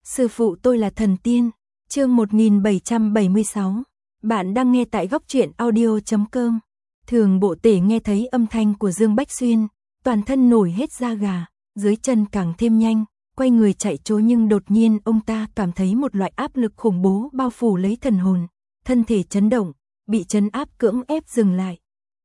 Sư phụ tôi là thần tiên. Chương 1776. Bạn đang nghe tại góc truyện audio.com. Thường Bộ Tể nghe thấy âm thanh của Dương Bách Xuyên, toàn thân nổi hết da gà, dưới chân càng thêm nhanh, quay người chạy trốn, nhưng đột nhiên ông ta cảm thấy một loại áp lực khủng bố bao phủ lấy thần hồn, thân thể chấn động, bị trấn áp cưỡng ép dừng lại.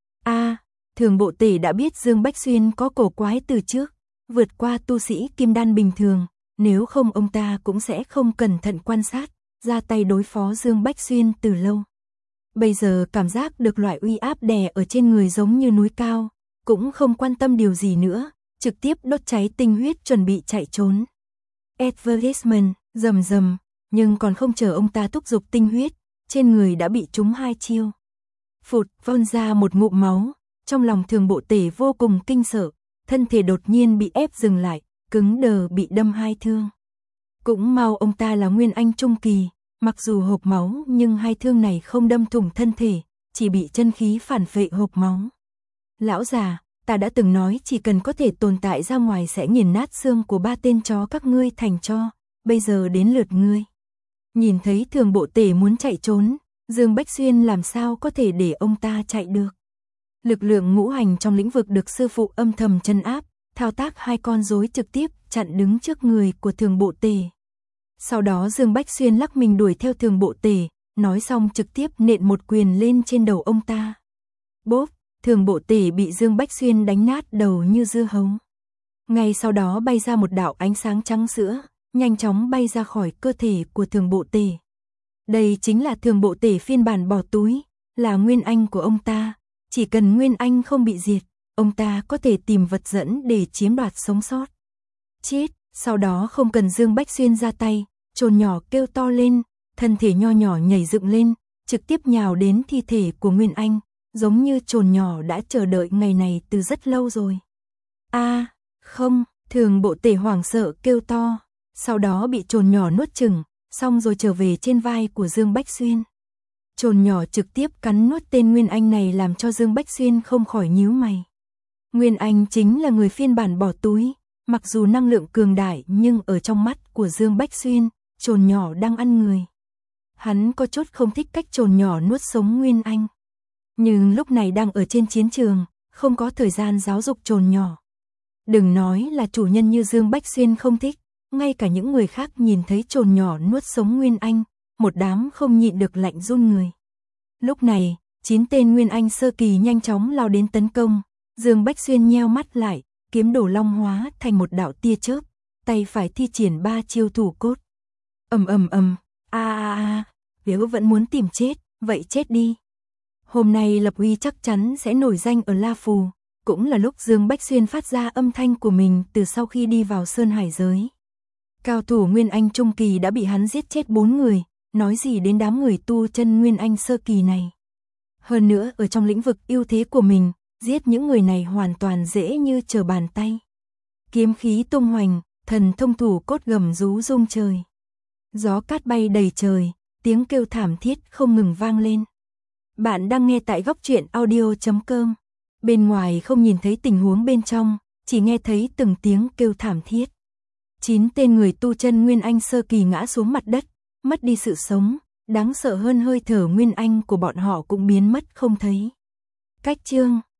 Thường Bộ Tể đã biết Dương Bách Xuyên có cổ quái từ trước, vượt qua tu sĩ kim đan bình thường, nếu không ông ta cũng sẽ không cẩn thận quan sát, ra tay đối phó Dương Bách Xuyên từ lâu. Bây giờ cảm giác được loại uy áp đè ở trên người giống như núi cao, cũng không quan tâm điều gì nữa, trực tiếp đốt cháy tinh huyết chuẩn bị chạy trốn. Advertisement, rầm rầm, nhưng còn không chờ ông ta thúc giục tinh huyết, trên người đã bị trúng hai chiêu. Phụt, phun ra một ngụm máu, trong lòng Thường Bộ Tể vô cùng kinh sợ, thân thể đột nhiên bị ép dừng lại, cứng đờ bị đâm hai thương. Cũng mau ông ta là Nguyên Anh trung kỳ, mặc dù hộc máu nhưng hai thương này không đâm thủng thân thể, chỉ bị chân khí phản phệ hộc máu. Lão già, ta đã từng nói chỉ cần có thể tồn tại ra ngoài sẽ nghiền nát xương của ba tên chó các ngươi thành tro, bây giờ đến lượt ngươi. Nhìn thấy Thường Bộ Tể muốn chạy trốn, Dương Bách Xuyên làm sao có thể để ông ta chạy được. Lực lượng ngũ hành trong lĩnh vực được sư phụ âm thầm trấn áp, thao tác hai con rối trực tiếp chặn đứng trước người của Thường Bộ Tể. Sau đó Dương Bách Xuyên lắc mình đuổi theo Thường Bộ Tể, nói xong trực tiếp nện một quyền lên trên đầu ông ta. Bốp, Thường Bộ Tể bị Dương Bách Xuyên đánh nát đầu như dưa hấu. Ngay sau đó bay ra một đạo ánh sáng trắng sữa, nhanh chóng bay ra khỏi cơ thể của Thường Bộ Tể. Đây chính là Thường Bộ Tể phiên bản bỏ túi, là Nguyên Anh của ông ta. Chỉ cần Nguyên Anh không bị diệt, ông ta có thể tìm vật dẫn để chiếm đoạt sống sót. Chết, sau đó không cần Dương Bách Xuyên ra tay, trồn nhỏ kêu to lên, thân thể nho nhỏ nhảy dựng lên, trực tiếp nhào đến thi thể của Nguyên Anh, giống như trồn nhỏ đã chờ đợi ngày này từ rất lâu rồi. Không, Thường Bộ Tể hoảng sợ kêu to, sau đó bị trồn nhỏ nuốt chửng, xong rồi trở về trên vai của Dương Bách Xuyên. Trồn nhỏ trực tiếp cắn nuốt tên Nguyên Anh này làm cho Dương Bách Xuyên không khỏi nhíu mày. Nguyên Anh chính là người phiên bản bỏ túi, mặc dù năng lượng cường đại nhưng ở trong mắt của Dương Bách Xuyên, trồn nhỏ đang ăn người. Hắn có chút không thích cách trồn nhỏ nuốt sống Nguyên Anh. Nhưng lúc này đang ở trên chiến trường, không có thời gian giáo dục trồn nhỏ. Đừng nói là chủ nhân như Dương Bách Xuyên không thích, ngay cả những người khác nhìn thấy trồn nhỏ nuốt sống Nguyên Anh, một đám không nhịn được lạnh run người. Lúc này, 9 tên Nguyên Anh sơ kỳ nhanh chóng lao đến tấn công, Dương Bách Xuyên nheo mắt lại, kiếm đổ long hóa thành một đạo tia chớp, tay phải thi triển 3 chiêu thủ cốt. Nếu vẫn muốn tìm chết, vậy chết đi. Hôm nay Lập Uy chắc chắn sẽ nổi danh ở La Phù, cũng là lúc Dương Bách Xuyên phát ra âm thanh của mình từ sau khi đi vào Sơn Hải giới. Cao thủ Nguyên Anh trung kỳ đã bị hắn giết chết 4 người, nói gì đến đám người tu chân Nguyên Anh sơ kỳ này. Hơn nữa ở trong lĩnh vực ưu thế của mình, giết những người này hoàn toàn dễ như trở bàn tay. Kiếm khí tung hoành, thần thông thủ cốt gầm rú rung trời. Gió cát bay đầy trời, tiếng kêu thảm thiết không ngừng vang lên. Bạn đang nghe tại góc truyện audio.com. Bên ngoài không nhìn thấy tình huống bên trong, chỉ nghe thấy từng tiếng kêu thảm thiết. 9 tên người tu chân Nguyên Anh sơ kỳ ngã xuống mặt đất, mất đi sự sống, đáng sợ hơn hơi thở Nguyên Anh của bọn họ cũng biến mất không thấy. Cách chương